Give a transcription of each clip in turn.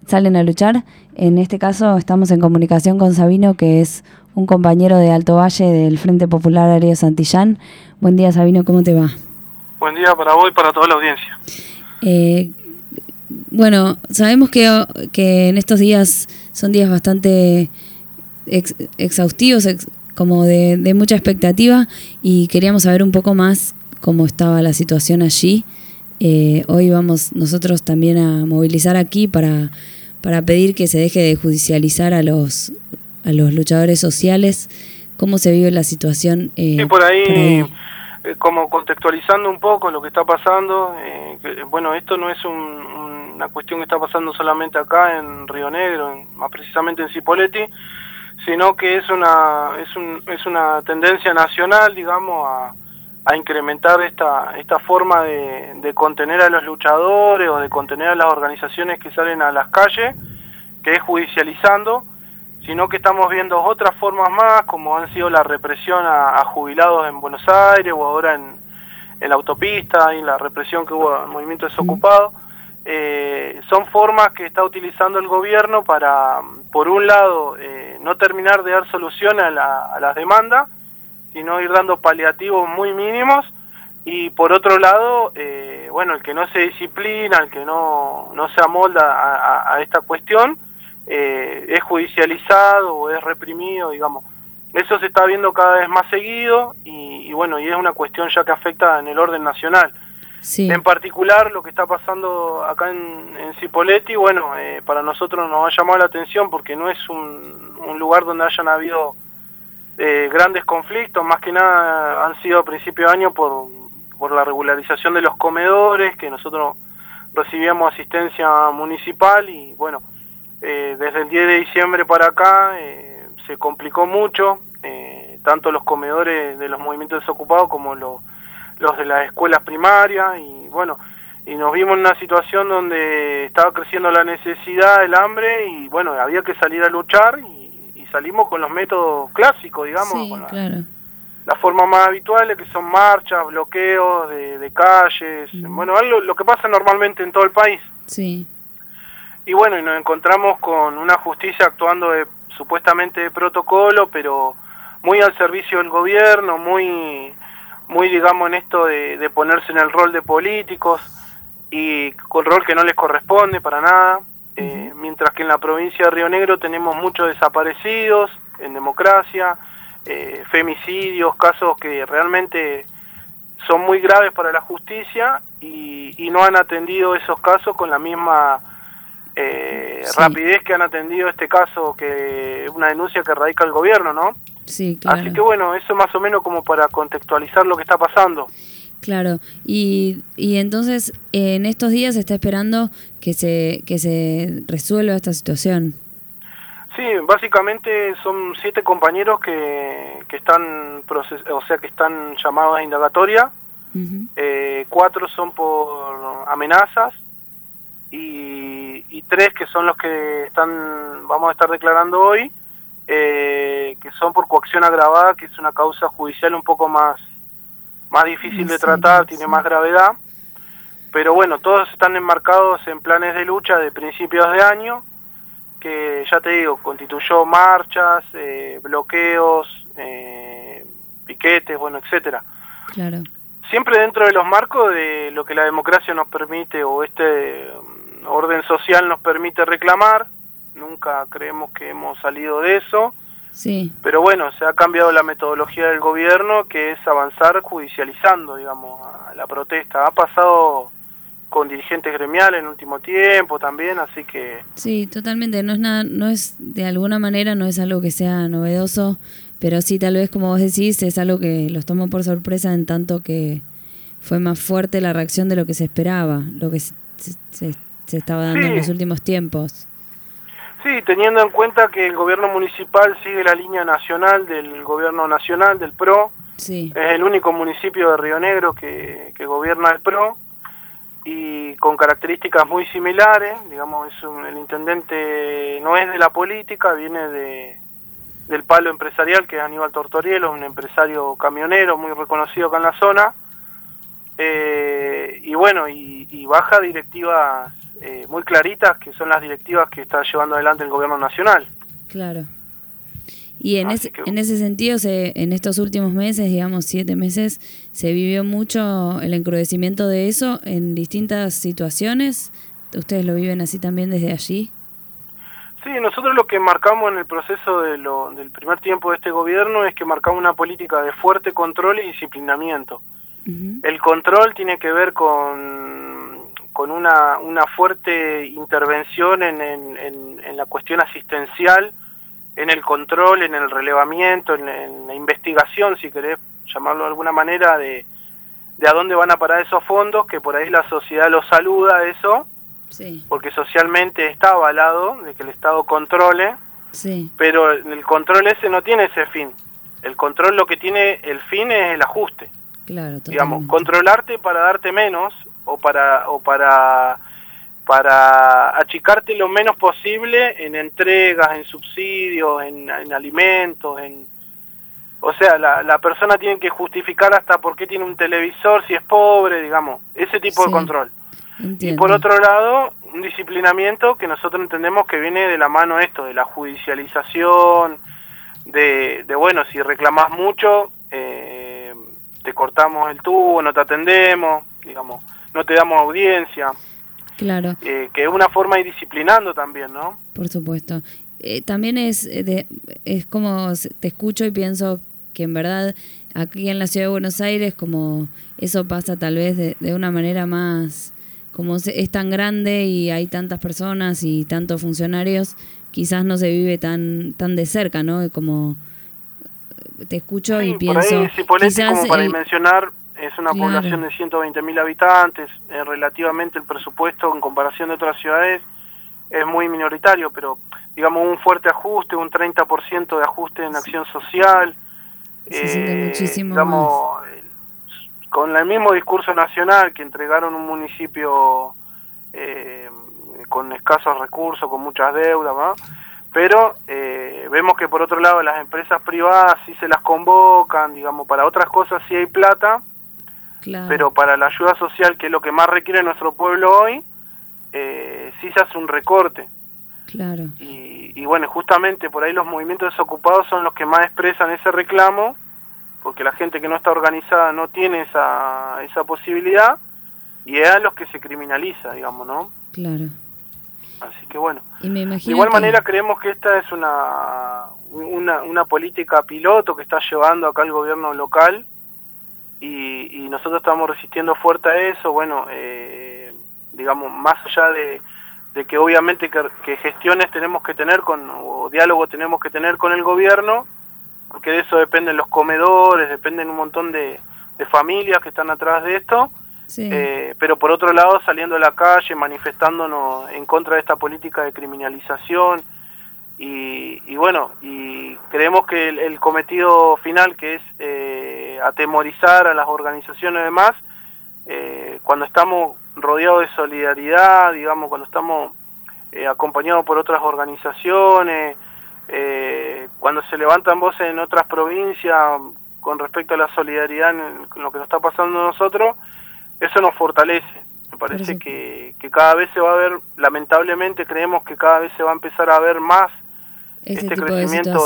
salen a luchar. En este caso estamos en comunicación con Sabino, que es un compañero de Alto Valle del Frente Popular Aéreo Santillán. Buen día, Sabino, ¿cómo te va? Buen día para vos y para toda la audiencia. Bueno, sabemos que en estos días son días bastante exhaustivos, como de mucha expectativa, y queríamos saber un poco más cómo estaba la situación allí. Hoy vamos nosotros también a movilizar aquí para pedir que se deje de judicializar a los luchadores sociales. ¿Cómo se vive la situación Sí, por ahí. Como contextualizando un poco lo que está pasando, bueno, esto no es una cuestión que está pasando solamente acá en Río Negro, más precisamente en Cipolletti, sino que es una tendencia nacional, digamos, a incrementar esta forma de contener a los luchadores o de contener a las organizaciones que salen a las calles, que es judicializando, sino que estamos viendo otras formas más, como han sido la represión a jubilados en Buenos Aires, o ahora en la autopista, y la represión que hubo al movimiento desocupado. Son formas que está utilizando el gobierno para, por un lado, no terminar de dar solución a las demandas, sino ir dando paliativos muy mínimos, y por otro lado, bueno, el que no se disciplina, el que no se amolda a esta cuestión, es judicializado o es reprimido, digamos. Eso se está viendo cada vez más seguido y bueno, y es una cuestión ya que afecta en el orden nacional. Sí. En particular, lo que está pasando acá en Cipolletti, bueno, para nosotros nos ha llamado la atención porque no es un lugar donde hayan habido grandes conflictos, más que nada han sido a principio de año por la regularización de los comedores, que nosotros recibíamos asistencia municipal y bueno, desde el 10 de diciembre para acá se complicó mucho, tanto los comedores de los movimientos desocupados como los de las escuelas primarias, y bueno, y nos vimos en una situación donde estaba creciendo la necesidad, el hambre, y bueno, había que salir a luchar, y salimos con los métodos clásicos, digamos, Sí, con claro. las formas más habituales, que son marchas, bloqueos de calles, bueno, algo, lo que pasa normalmente en todo el país. Sí. Y bueno, y nos encontramos con una justicia actuando supuestamente de protocolo, pero muy al servicio del gobierno, muy digamos en esto de ponerse en el rol de políticos, y con rol que no les corresponde para nada. Mientras que en la provincia de Río Negro tenemos muchos desaparecidos en democracia, femicidios, casos que realmente son muy graves para la justicia, y no han atendido esos casos con la misma rapidez que han atendido este caso, que es una denuncia que radica el gobierno, ¿no? Sí, claro. Así que bueno, eso más o menos como para contextualizar lo que está pasando. Claro, y entonces en estos días se está esperando que se resuelva esta situación. Sí, básicamente son 7 compañeros que están que están llamados a indagatoria. 4 son por amenazas, y 3 que son los que vamos a estar declarando hoy, que son por coacción agravada, que es una causa judicial un poco más difícil de tratar, tiene más gravedad, pero bueno, todos están enmarcados en planes de lucha de principios de año, que ya te digo, constituyó marchas, bloqueos, piquetes, bueno, etcétera. Claro. Siempre dentro de los marcos de lo que la democracia nos permite, o este orden social nos permite reclamar. Nunca creemos que hemos salido de eso. Sí. Pero bueno, se ha cambiado la metodología del gobierno, que es avanzar judicializando, digamos, a la protesta. Ha pasado con dirigentes gremiales en último tiempo también, así que... Sí, totalmente. No es nada, no es, de alguna manera no es algo que sea novedoso, pero sí, tal vez, como vos decís, es algo que los tomó por sorpresa, en tanto que fue más fuerte la reacción de lo que se esperaba, lo que se estaba dando en los últimos tiempos. Sí, teniendo en cuenta que el gobierno municipal sigue la línea nacional del gobierno nacional, del PRO. Sí. Es el único municipio de Río Negro que gobierna el PRO, y con características muy similares, digamos, el intendente no es de la política, viene del palo empresarial, que es Aníbal Tortorielo, un empresario camionero muy reconocido acá en la zona, y bueno, y baja directivas muy claritas, que son las directivas que está llevando adelante el gobierno nacional. Claro. Y en ese sentido, en estos últimos meses, digamos 7 meses, se vivió mucho el encrudecimiento de eso en distintas situaciones. ¿Ustedes lo viven así también desde allí? Sí, nosotros lo que marcamos en el proceso del primer tiempo de este gobierno es que marcamos una política de fuerte control y disciplinamiento. Uh-huh. El control tiene que ver con una fuerte intervención en la cuestión asistencial, en el control, en el relevamiento, en la investigación, si querés llamarlo de alguna manera, de a dónde van a parar esos fondos, que por ahí la sociedad lo saluda eso, sí, porque socialmente está avalado de que el Estado controle, sí, pero el control ese no tiene ese fin. El control lo que tiene, el fin es el ajuste. Claro, totalmente. Digamos, controlarte para darte menos o para achicarte lo menos posible en entregas, en subsidios, en alimentos, o sea, la persona tiene que justificar hasta por qué tiene un televisor, si es pobre, digamos, ese tipo, sí, de control. Entiendo. Y por otro lado, un disciplinamiento que nosotros entendemos que viene de la mano esto, de la judicialización, de bueno, si reclamás mucho, te cortamos el tubo, no te atendemos, digamos, no te damos audiencia. Claro. Que es una forma de ir disciplinando también, ¿no? Por supuesto. También es como te escucho y pienso que en verdad aquí en la ciudad de Buenos Aires, como eso pasa tal vez de una manera más, como es tan grande y hay tantas personas y tantos funcionarios, quizás no se vive tan de cerca, ¿no? Como te escucho, sí, y pienso... Por ahí Cipolletti, como para dimensionar, es una, claro, población de 120.000 habitantes, relativamente el presupuesto en comparación de otras ciudades es muy minoritario, pero digamos un fuerte ajuste, un 30% de ajuste en acción social, se siente muchísimo digamos, más. Con el mismo discurso nacional que entregaron un municipio con escasos recursos, con muchas deudas, ¿no? Pero vemos que por otro lado las empresas privadas sí se las convocan, digamos, para otras cosas sí hay plata, claro, pero para la ayuda social, que es lo que más requiere nuestro pueblo hoy, sí se hace un recorte. Claro. Y bueno, justamente por ahí los movimientos desocupados son los que más expresan ese reclamo, porque la gente que no está organizada no tiene esa posibilidad, y es a los que se criminaliza, digamos, ¿no? Claro. Así que bueno, y me imagino de igual manera creemos que esta es una política piloto que está llevando acá el gobierno local, y nosotros estamos resistiendo fuerte a eso. Bueno, digamos, más allá de que obviamente que gestiones tenemos que tener o diálogo tenemos que tener con el gobierno, porque de eso dependen los comedores, dependen un montón de familias que están atrás de esto. Sí. Pero por otro lado, saliendo a la calle, manifestándonos en contra de esta política de criminalización, y bueno, y creemos que el cometido final, que es atemorizar a las organizaciones y demás, cuando estamos rodeados de solidaridad, digamos, cuando estamos acompañados por otras organizaciones, cuando se levantan voces en otras provincias con respecto a la solidaridad en lo que nos está pasando a nosotros, eso nos fortalece. Me parece que cada vez se va a ver, lamentablemente creemos que cada vez se va a empezar a ver más este crecimiento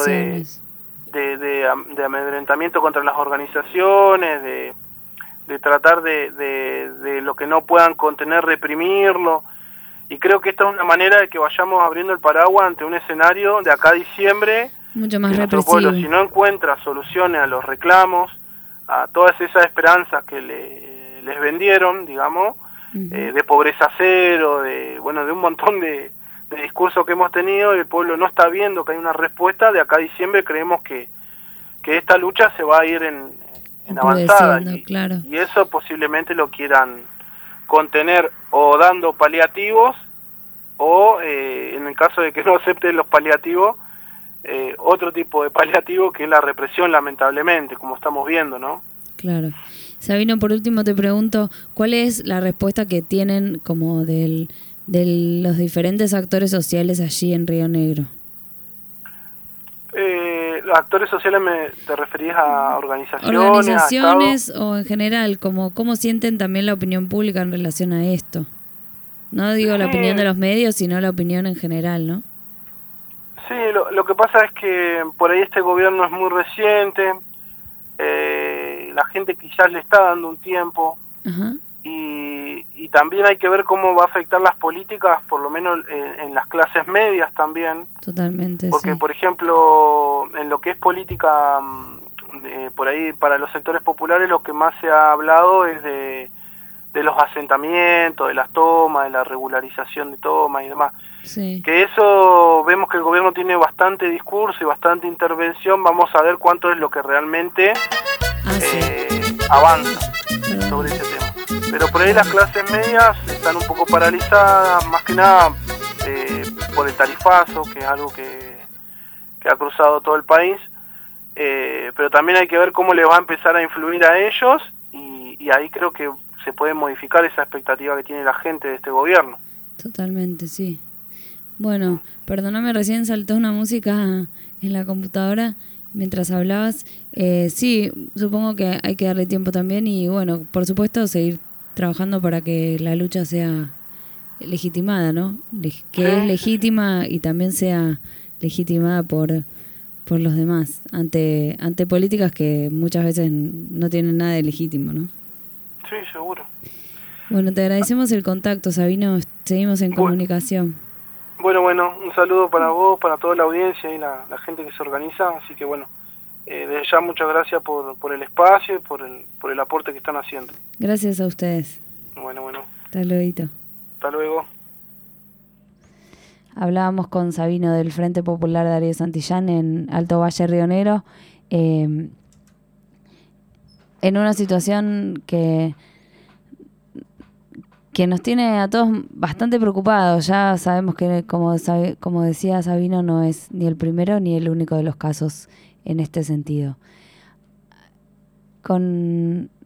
de amedrentamiento contra las organizaciones, de tratar de lo que no puedan contener, reprimirlo, y creo que esta es una manera de que vayamos abriendo el paraguas ante un escenario de acá a diciembre, mucho más que nuestro represivo. pueblo, si no encuentra soluciones a los reclamos, a todas esas esperanzas que les vendieron, digamos, de pobreza cero, de un montón de discursos que hemos tenido, y el pueblo no está viendo que hay una respuesta. De acá a diciembre creemos que esta lucha se va a ir en avanzada, claro. Y eso posiblemente lo quieran contener o dando paliativos, o en el caso de que no acepten los paliativos, otro tipo de paliativo, que es la represión, lamentablemente, como estamos viendo, ¿no? Claro. Sabino, por último te pregunto, ¿cuál es la respuesta que tienen como de los diferentes actores sociales allí en Río Negro? Los actores sociales, ¿te referís a organizaciones? Organizaciones o en general, ¿cómo sienten también la opinión pública en relación a esto? No digo la opinión de Sí, los medios, sino la opinión en general, ¿no? sí, lo que pasa es que por ahí este gobierno es muy reciente, la gente quizás le está dando un tiempo, Ajá, y también hay que ver cómo va a afectar las políticas, por lo menos en las clases medias también, totalmente, porque sí. por ejemplo en lo que es política, por ahí para los sectores populares lo que más se ha hablado es de los asentamientos, de las tomas, de la regularización de tomas y demás. Sí. Que eso vemos que el gobierno tiene bastante discurso y bastante intervención, vamos a ver cuánto es lo que realmente Ah, sí. avanza Perdón. sobre ese tema. Pero por ahí las clases medias están un poco paralizadas, más que nada por el tarifazo, que es algo que ha cruzado todo el país, pero también hay que ver cómo les va a empezar a influir a ellos, y ahí creo que se puede modificar esa expectativa que tiene la gente de este gobierno. Totalmente, sí. Bueno, perdóname, recién saltó una música en la computadora mientras hablabas. Sí, supongo que hay que darle tiempo también y bueno, por supuesto seguir trabajando para que la lucha sea legitimada, ¿no? Sí, Que es sí, sí. legítima y también sea legitimada por los demás, ante políticas que muchas veces no tienen nada de legítimo, ¿no? Sí, seguro. Bueno, te agradecemos el contacto, Sabino. Seguimos en Bueno, comunicación. bueno, un saludo para vos, para toda la audiencia y la gente que se organiza, así que bueno, desde ya muchas gracias por el espacio y por el aporte que están haciendo. Gracias a ustedes. Bueno, Hasta luego. hasta luego. Hablábamos con Sabino del Frente Popular Darío Santillán en Alto Valle Río Negro, en una situación que nos tiene a todos bastante preocupados. Ya sabemos que, como decía Sabino, no es ni el primero ni el único de los casos en este sentido. Con